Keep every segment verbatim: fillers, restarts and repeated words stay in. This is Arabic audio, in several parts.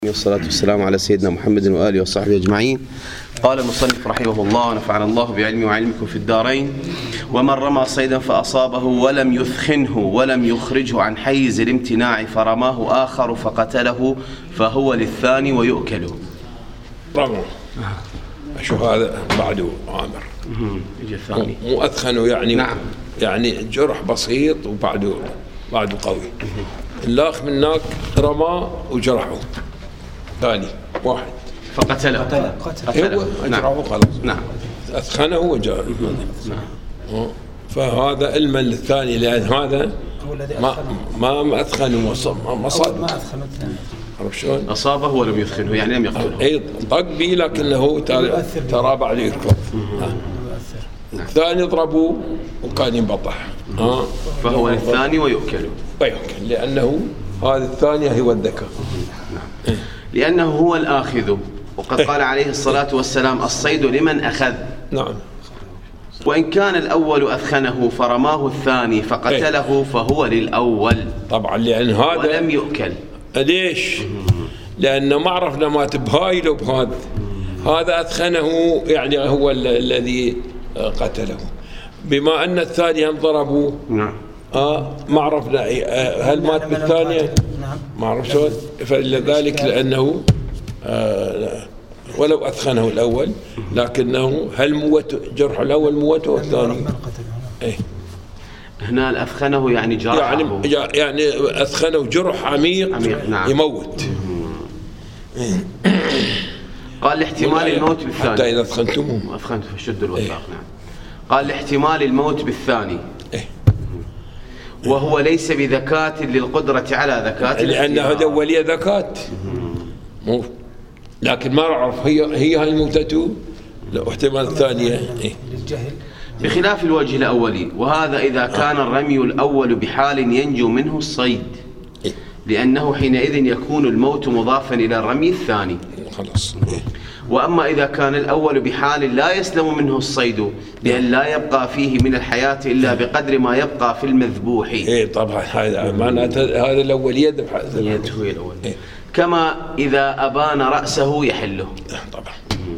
والصلاة والسلام على سيدنا محمد وآله وصحبه أجمعين. قال المصنف رحمه الله ونفعنا الله بعلمه وعلمكم في الدارين: ومن رمى صيدا فأصابه ولم يثخنه ولم يخرجه عن حيز الامتناع فرماه آخر فقتله فهو للثاني ويؤكل. رموا أشوف هذا بعده عامر يجي الثاني مو أثخنه يعني نعم. يعني جرح بسيط وبعده بعده قوي. اللاخ من هناك رمى وجرحه ثاني واحد فقتله قتله قتله نعم خلاص نعم أثخنه وجرحه نعم. فهذا علما للثاني لأن هذا ما ما ما أثخنه ما صاد ما أثخنه الثاني. عرفت شلون؟ أصابه ولم يثخنه يعني لم يقتله. أي طق بي لكنه ترى بعد يركض. الثاني ضربوه وكان ينبطح ها فهو للثاني ويؤكل. ويؤكل لأنه هذه الثانية هو الذكر نعم. لأنه هو الآخذ، وقد قال عليه الصلاة والسلام: الصيد لمن أخذ. نعم. وإن كان الأول أثخنه فرماه الثاني فقتله فهو للأول طبعا لأن هذا ولم يؤكل. ليش؟ لأنه ما عرفنا مات بهاي لو بهذا. هذا أثخنه يعني هو الذي قتله، بما أن الثاني هم ضربوه. نعم. آه ما عرفنا هل مات بالثانية؟ ما عرف شلون؟ فلذلك لأنه آه ولو أثخنه الأول لكنه هل موت جرح الأول موته والثاني؟ إيه. هنا الأثخنه يعني جرحه يعني يعني أثخنه جرح عميق, عميق. نعم. يموت. قال لاحتمال الموت بالثاني حتى إذا أثخنتموه أثخنت فشد الوثاق. إيه. نعم. قال لاحتمال الموت بالثاني. إيه. وهو ليس بذكاة للقدرة على ذكاة لأن هذا ولي ذكاة مو لكن ما أعرف هي هي هاي موتته لا احتمال الثانية. إيه. بخلاف الوجه الأولي، وهذا إذا كان الرمي الأول بحال ينجو منه الصيد، لأنه حينئذ يكون الموت مضافا إلى الرمي الثاني خلاص. وأما إذا كان الأول بحال لا يسلم منه الصيد لأن لا يبقى فيه من الحياة إلا بقدر ما يبقى في المذبوح. إيه طبعا هذا معناته هذا الأول يذبح يده الأول. إيه. كما إذا أبان رأسه يحله. طبعا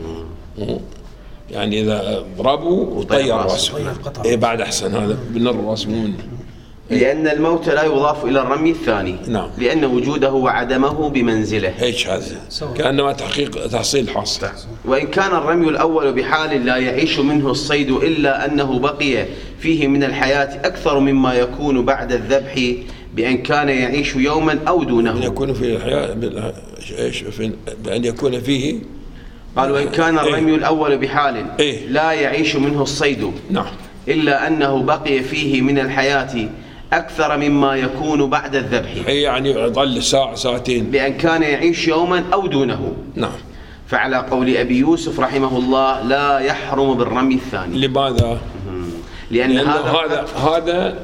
يعني إذا ضربوا وطير رأسه إيه بعد أحسن هذا من الرأس مو منه. لأن الموت لا يضاف إلى الرمي الثاني. نعم. لأن وجوده وعدمه بمنزله. ايش هذا؟ كأنما تحقيق تحصيل حاصل. وإن كان الرمي الأول بحال لا يعيش منه الصيد إلا أنه بقي فيه من الحياة أكثر مما يكون بعد الذبح بأن كان يعيش يوما أو دونه. أن يكون فيه الحياة ايش بأن يكون فيه. قال: وإن كان الرمي إيه؟ الأول بحال إيه؟ لا يعيش منه الصيد. نعم. إلا أنه بقي فيه من الحياة أكثر مما يكون بعد الذبح. يعني ظل ساعة ساعتين. بأن كان يعيش يوما أو دونه. نعم. فعلى قول أبي يوسف رحمه الله لا يحرم بالرمي الثاني. لماذا؟ لأن, لأن هذا هذا هذا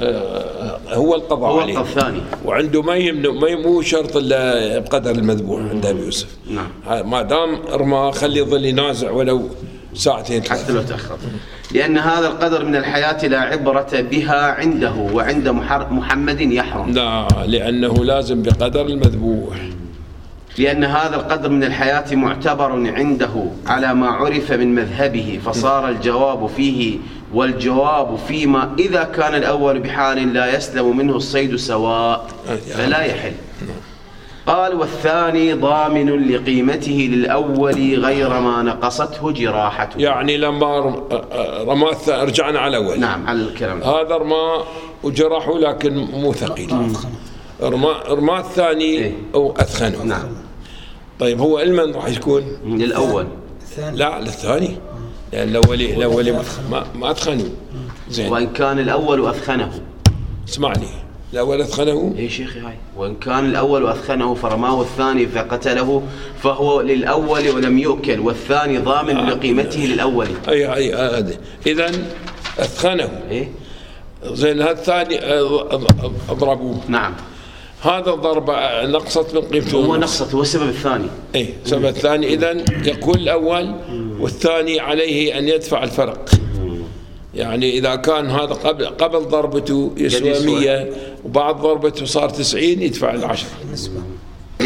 هو القضاء هو عليه. الثاني. وعنده ما يمنع ما مو شرط الا بقدر المذبوح عند ابي يوسف. نعم. ما دام رمى خلي يظل ينازع ولو ساعتين حتى لو تأخر. لأن هذا القدر من الحياة لا عبرة بها عنده وعند محمد يحرم. لا لأنه لازم بقدر المذبوح. لأن هذا القدر من الحياة معتبر عنده على ما عرف من مذهبه، فصار الجواب فيه والجواب فيما إذا كان الأول بحال لا يسلم منه الصيد سواء فلا يحل. قال: والثاني ضامن لقيمته للأول غير ما نقصته جراحته. يعني لما رمى رجعنا على الأول. نعم على الكلام. هذا رمى وجرحه لكن مو ثقيل. رمى رمى الثاني إيه؟ أو أثخنه. نعم. طيب هو علما راح يكون للأول. لا للثاني لأن الأول الأول ما ما أثخنه. زين. وإن كان الأول أثخنه. اسمعني. الأول أثخنه. إيه شيخي هاي. وإن كان الأول أثخنه فرماه الثاني فقتله فهو للأول ولم يؤكل، والثاني ضامن آه. لقيمته للأول. أي أي هذا. إذن أثخنه. إيه. زين هذا الثاني أضربوه. نعم. هذا الضربة نقصت من قيمته. هو نقصت هو السبب الثاني. إيه السبب الثاني. إذن يكون الأول والثاني عليه أن يدفع الفرق. يعني إذا كان هذا قبل قبل ضربته يسوى مية وبعد ضربته صار تسعين يدفع العشرة.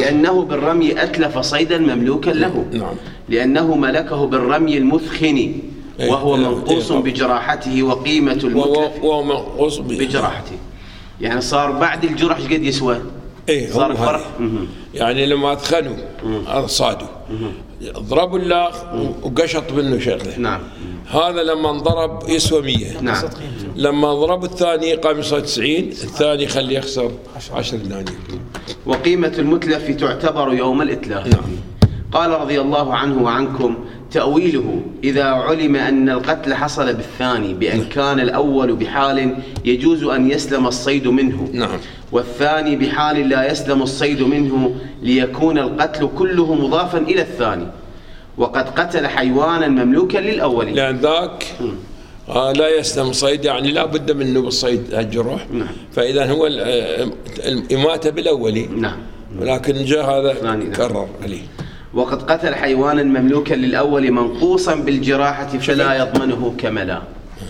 لأنه بالرمي أتلف صيدا مملوكا له. نعم. لأنه ملكه بالرمي المثخن وهو منقوص بجراحته وقيمة المتلف وهو منقوص بجراحته. يعني صار بعد الجرح ايش قد يسوى؟ ايه صار فرق. يعني لما اثخنوا صادوا ضربوا اللاخ وقشط منه شغله. نعم. هذا لما انضرب يسوى مية. نعم. لما ضرب الثاني قام يصير تسعين، الثاني خليه يخسر عشر دنانير. وقيمة المتلف تعتبر يوم الإتلاف. نعم. قال رضي الله عنه وعنكم: تأويله إذا علم أن القتل حصل بالثاني بأن كان الأول بحال يجوز أن يسلم الصيد منه. نعم. والثاني بحال لا يسلم الصيد منه ليكون القتل كله مضافا إلى الثاني، وقد قتل حيوانا مملوكا للأول. لأن ذاك آه لا يسلم صيد، يعني لا بد منه بالصيد الجروح. نعم. فإذا هو الإماتة بالأولي. نعم. ولكن جاء هذا كرر عليه. وقد قتل حيوانا مملوكا للأول منقوصا بالجراحة فلا يضمنه كملا.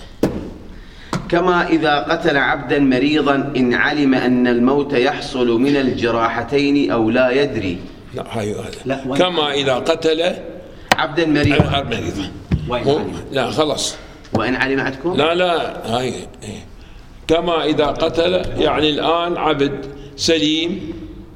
كما إذا قتل عبدا مريضا إن علم أن الموت يحصل من الجراحتين أو لا يدري. لا هاي هذا. كما إذا قتل عبدا مريضا. مريضا. لا خلاص. وإن علم عندكم؟ لا لا هاي. كما إذا قتل، يعني الآن عبد سليم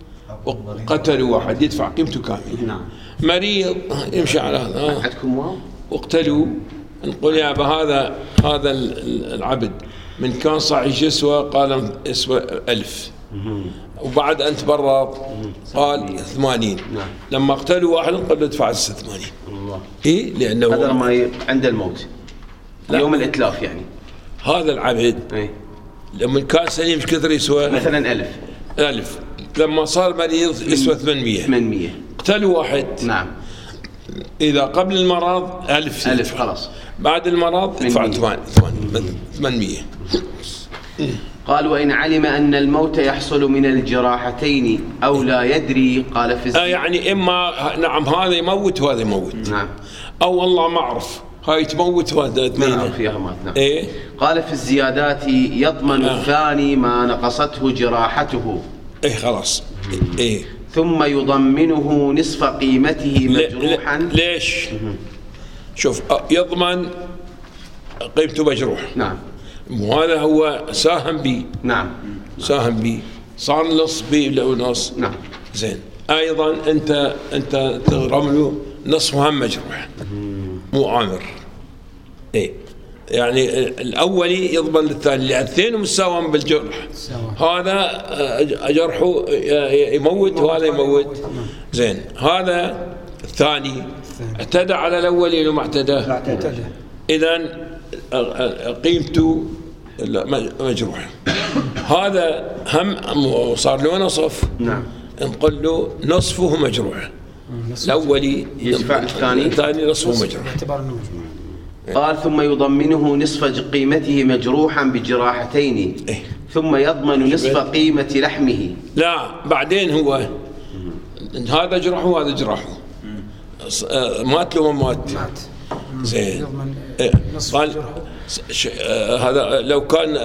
وقتلوا واحد يدفع قيمته كاملة. نعم. مريض يمشي على هذا. عندكم واو؟ واقتلوا، نقول يا أبا هذا هذا العبد من كان صحيح يسوى، قال يسوى ألف، وبعد أن تبرر قال ثمانين. نعم. لما اقتلوا واحد قال له ادفع ثمانين. الله. إيه لأنه قدر ما عند الموت يوم الإتلاف. يعني هذا العبد إيه؟ لما كان سليم ايش كثر يسوى؟ مثلا ألف. ألف. لما صار مريض يسوى ثمانمية. ثمانمية. اقتلوا واحد. نعم. إذا قبل المرض ألف. ألف خلاص. بعد المرض ادفع ثمانمية. قال: وإن علم أن الموت يحصل من الجراحتين أو لا يدري. قال في آه يعني إما نعم هذا يموت وهذا يموت. نعم. أو والله ما أعرف هاي تموت وهذا اثنين. نعم فيها مات. نعم. إيه؟ قال في الزيادات: يضمن آه. الثاني ما نقصته جراحته. إيه خلاص. إيه. ثم يضمنه نصف قيمته مجروحا. ليش؟ شوف يضمن قيمته مجروح. نعم. وهذا هو ساهم بي. نعم. ساهم بي صار نص بي لو نص. نعم. زين. أيضا أنت أنت تغرم له نصف هم مجروح مو عامر. إيه يعني الأولي يضمن للثاني لأن الاثنين مساوم بالجرح. هذا جرحه يموت وهذا يموت. زين. هذا الثاني اعتدى على الأولي لو ما اعتدى. إذن قيمته مجروح. هذا هم صار له نصف. نعم. نقول له نصفه مجروح. الأولي يدفع الثاني. الثاني نصفه مجروح. قال: ثم يضمنه نصف قيمته مجروحا بجراحتين. إيه؟ ثم يضمن نصف قيمة لحمه. لا بعدين هو هذا جرحه وهذا جرحه. مات له ما مات. مات. زين. قال هذا لو كان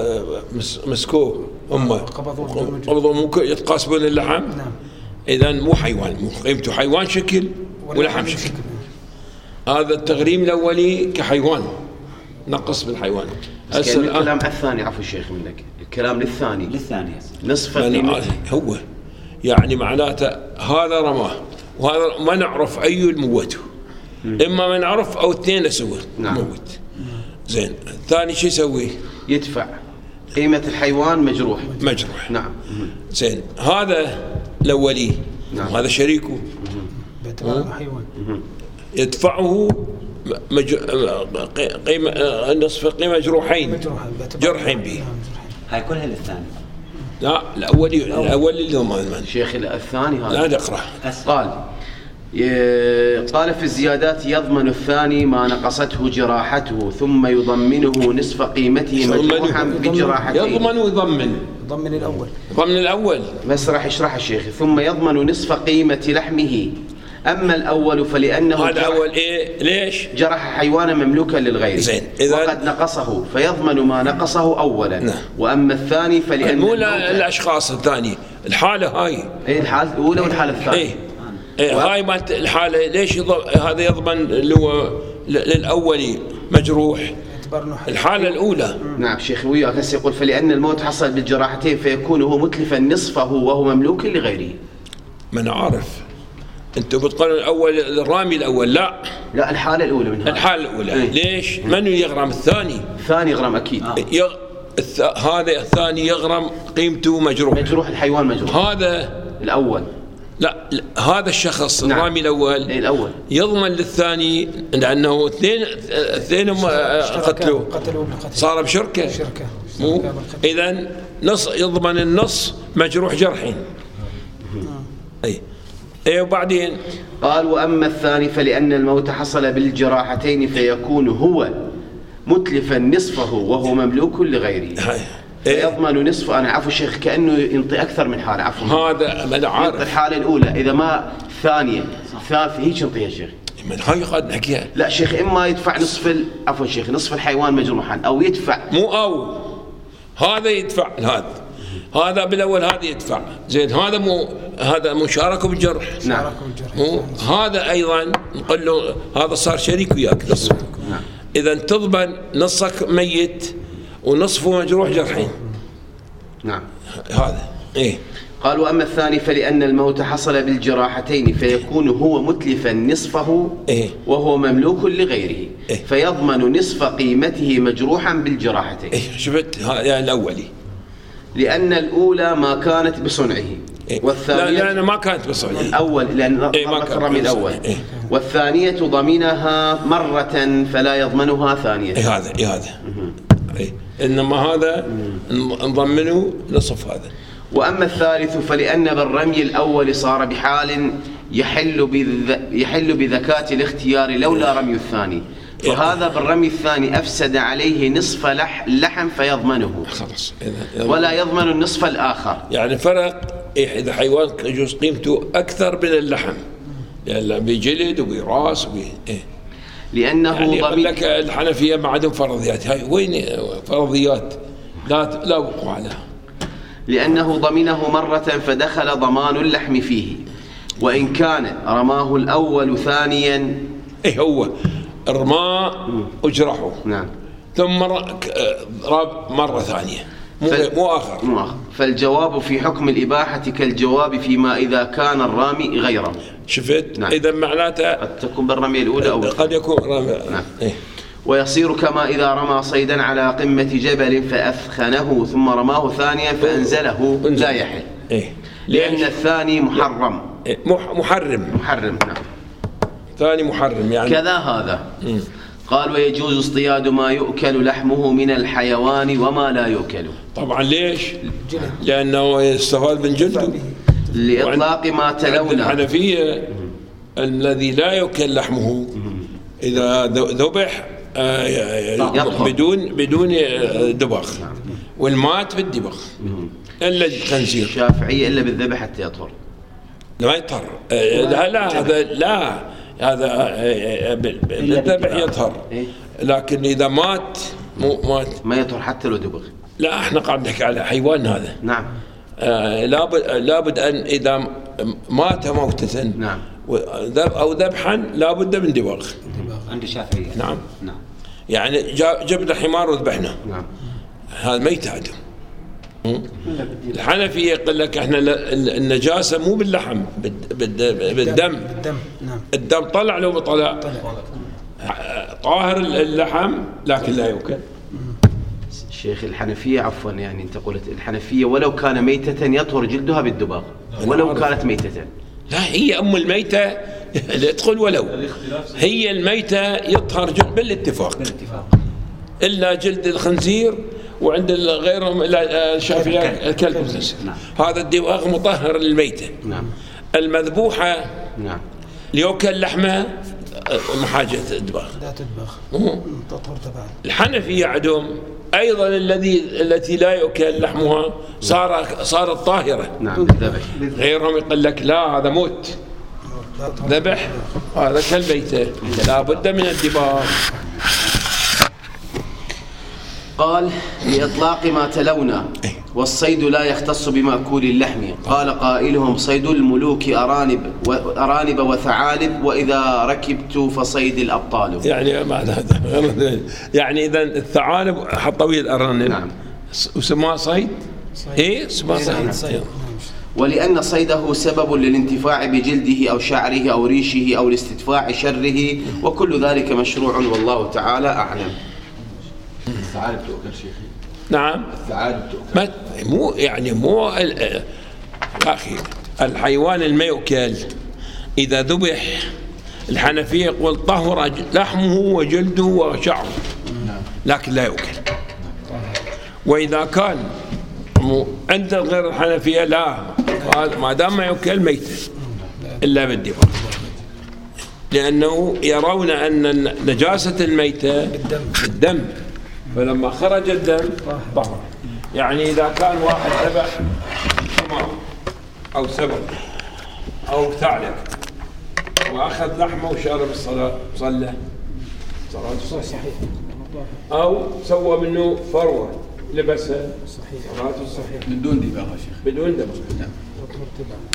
مسكوه امه قبضوا ممكن يتقاسمون اللحم. نعم. اذا مو حيوان، مو قيمته حيوان شكل ولحم شكل. هذا التغريم الاولي كحيوان نقص بالحيوان. هسه الكلام على الثاني. عفوا الشيخ منك، الكلام للثاني. للثاني نصف قيمته هو يعني معناته هذا رماه وهذا ما نعرف اي الموته. اما ما نعرف او اثنين اسوه. نعم. موت. زين. الثاني شو يسوي؟ يدفع قيمة الحيوان مجروح. مجروح. نعم. زين. هذا الأولي. نعم. هذا شريكه باعتباره حيوان. يدفعه مج... قيمة نصف قيمة جروحين. جرحين به. هاي كلها للثاني. لا الأولي الأولي اللي ما المن. شيخ الثاني هذا. لا تقرأ. قال قال في الزيادات: يضمن الثاني ما نقصته جراحته ثم يضمنه نصف قيمته مجروحا بجراحتين. يضمن ويضمن. يضمن الأول. ضمن الأول. بس راح يشرح الشيخ. ثم يضمن نصف قيمة لحمه. أما الأول فلأنه هذا الأول إيه ليش؟ جرح حيوانا مملوكا للغير. زين. وقد نقصه فيضمن ما نقصه أولا. نعم. وأما الثاني فلأنه مو الأشخاص الثاني الحالة هاي اي الحالة الأولى والحالة الثانية. ايه, إيه و... هاي مالت الحالة ليش يض... هذا يضمن اللي هو للأولي مجروح الحالة الأولى. نعم شيخ وياك هسه يقول فلأن الموت حصل بالجراحتين فيكون هو متلفا نصفه وهو مملوك لغيره. ما أنا عارف أنتم بتقولون الأول الرامي الأول لا لا الحالة الأولى منها الحالة الأولى ايه؟ ليش؟ من يغرم الثاني؟ الثاني يغرم أكيد آه. يغ... الث... هذا الثاني يغرم قيمته مجروح مجروح الحيوان مجروح. هذا الأول لا, لا هذا الشخص نعم. الرامي الأول ايه الأول يضمن للثاني لأنه اثنين اثنين قتلوا صار بشركة شركة. مو إذن نص يضمن النص مجروح جرحين. أي ايه وبعدين قال وأما الثاني فلأن الموت حصل بالجراحتين فيكون هو متلفا نصفه وهو مملوك لغيره فيضمن نصفه. أنا عفوا الشيخ كأنه ينطي أكثر من حالة عفوا هذا ما عارف الحالة الأولى إذا ما ثانية ثالثة هيك ينطيها الشيخ. من هاي قد نحكيها لا شيخ إما يدفع نصف ال... عفوا شيخ نصف الحيوان مجروحا أو يدفع مو أو هذا يدفع هذا هذا بالأول هذا يدفع زين هذا مو هذا مشاركة بالجرح. نعم مو هذا أيضا نقول له هذا صار شريك وياك نصف. نعم إذا تضمن نصك ميت ونصفه مجروح جرحين. نعم هذا إيه. قال وأما الثاني فلأن الموت حصل بالجراحتين فيكون هو متلفا نصفه إيه؟ وهو مملوك لغيره إيه؟ فيضمن نصف قيمته مجروحا بالجراحتين. إيه شفت يعني الأولي لأن الأولى ما كانت بصنعه إيه؟ والثانية لا لأن ما كانت بصنعه الأول لأن إيه ما كان الرمي الأول إيه؟ والثانية ضمنها مرة فلا يضمنها ثانية. إيه هذا إيه هذا إيه؟ إنما هذا نضمنه نصف هذا. وأما الثالث فلأن بالرمي الأول صار بحال يحل بذ... يحل بذكاة الاختيار لولا رمي الثاني وهذا بالرمي الثاني أفسد عليه نصف لح... لحم فيضمنه خلاص ولا يضمن النصف الآخر. يعني فرق إيه إذا حيوان يجوز قيمته أكثر من اللحم يعني بجلد وبراس وبي... إيه لأنه يعني يقول ضمن... لك الحنفية ما عندهم فرضيات هاي وين فرضيات لا لا وقوع لها لأنه ضمنه مرة فدخل ضمان اللحم فيه وإن كان رماه الأول ثانيا. إيه هو رماه وجرحه نعم ثم مرة, مرة ثانية مو, فال... مو آخر. مو آخر فالجواب في حكم الإباحة كالجواب فيما إذا كان الرامي غيره. شفت نعم. إذا معناته قد تكون بالرمي الأولى أو قد يكون رمي. نعم. إيه؟ ويصير كما إذا رمى صيدا على قمة جبل فأثخنه ثم رماه ثانيا فأنزله لا يحل. إيه؟ لأن الثاني محرم. إيه؟ محرم محرم نعم ثاني محرم يعني كذا هذا. م. قال ويجوز اصطياد ما يؤكل لحمه من الحيوان وما لا يؤكل. طبعا ليش؟ لأنه يستفاد من جلده لإطلاق ما تلونا. الحنفية الذي لا يؤكل لحمه إذا ذبح بدون بدون دبغ والمات بالدبغ إلا الخنزير. الشافعية إلا بالذبح حتى يطهر. لا يطهر لا لا هذا لا هذا بالذبح يطهر لكن إذا مات مو مات ما يطهر حتى لو دبغ. لا احنا قاعد نحكي على حيوان هذا. نعم آه لابد لابد أن إذا مات موتة نعم أو ذبحا لابد من دبغ عند الشافعية. نعم نعم يعني جبنا حمار وذبحنا نعم هذا ميت عندهم. الحنفية يقول لك احنا النجاسة مو باللحم بالدم. نعم الدم طلع لو طلع طاهر اللحم لكن لا يؤكل. شيخ الحنفية عفوا يعني انت قلت الحنفية ولو كان ميتة يطهر جلدها بالدباغ ولو كانت ميتة. لا هي أم الميتة لا تقول ولو هي الميتة يطهر جلد بالاتفاق إلا جلد الخنزير وعند غيرهم إلا الشافعية الكلب والخنزير. هذا الدباغ مطهر للميتة. نعم المذبوحة نعم ليوكل لحمة محاجة الدباغ لا تدبخ تطهر تبعا. الحنفية عندهم أيضا الذي التي لا يؤكل لحمها صار صارت طاهرة. نعم غيرهم يقول لك لا هذا موت ذبح هذا كالبيتة لا بد من الدباغ. قال لإطلاق ما تلونا والصيد لا يختص بمأكول اللحم. قال قائلهم: صيد الملوك أرانب أرانب وثعالب، وإذا ركبت فصيد الأبطال. يعني بعد هذا يعني إذا الثعالب حطوي الأرانب. نعم. وسموها صيد. إيه اسمها صيد. ولأن صيده سبب للانتفاع بجلده أو شعره أو ريشه أو لاستدفاع شره، وكل ذلك مشروع والله تعالى أعلم. الثعالب تؤكل شيخي؟ نعم الثعالب تؤكل. مو يعني مو أخي الحيوان الميؤكل إذا ذبح الحنفية يقول طهر لحمه وجلده وشعره، لكن لا يؤكل. وإذا كان عند غير الحنفية لا، ما دام ما يؤكل ميت إلا بالدبر، لأنه يرون أن نجاسة الميتة بالدم، فلما خرج الدم طهر. يعني إذا كان واحد ذبح حمار أو سبع أو ثعلب وأخذ لحمه وشرب الصلاة صلى صلاته صحيح، أو سوى منه فروة لبسها صحيح صلاته صحيح بدون دباغ بدون دباغ.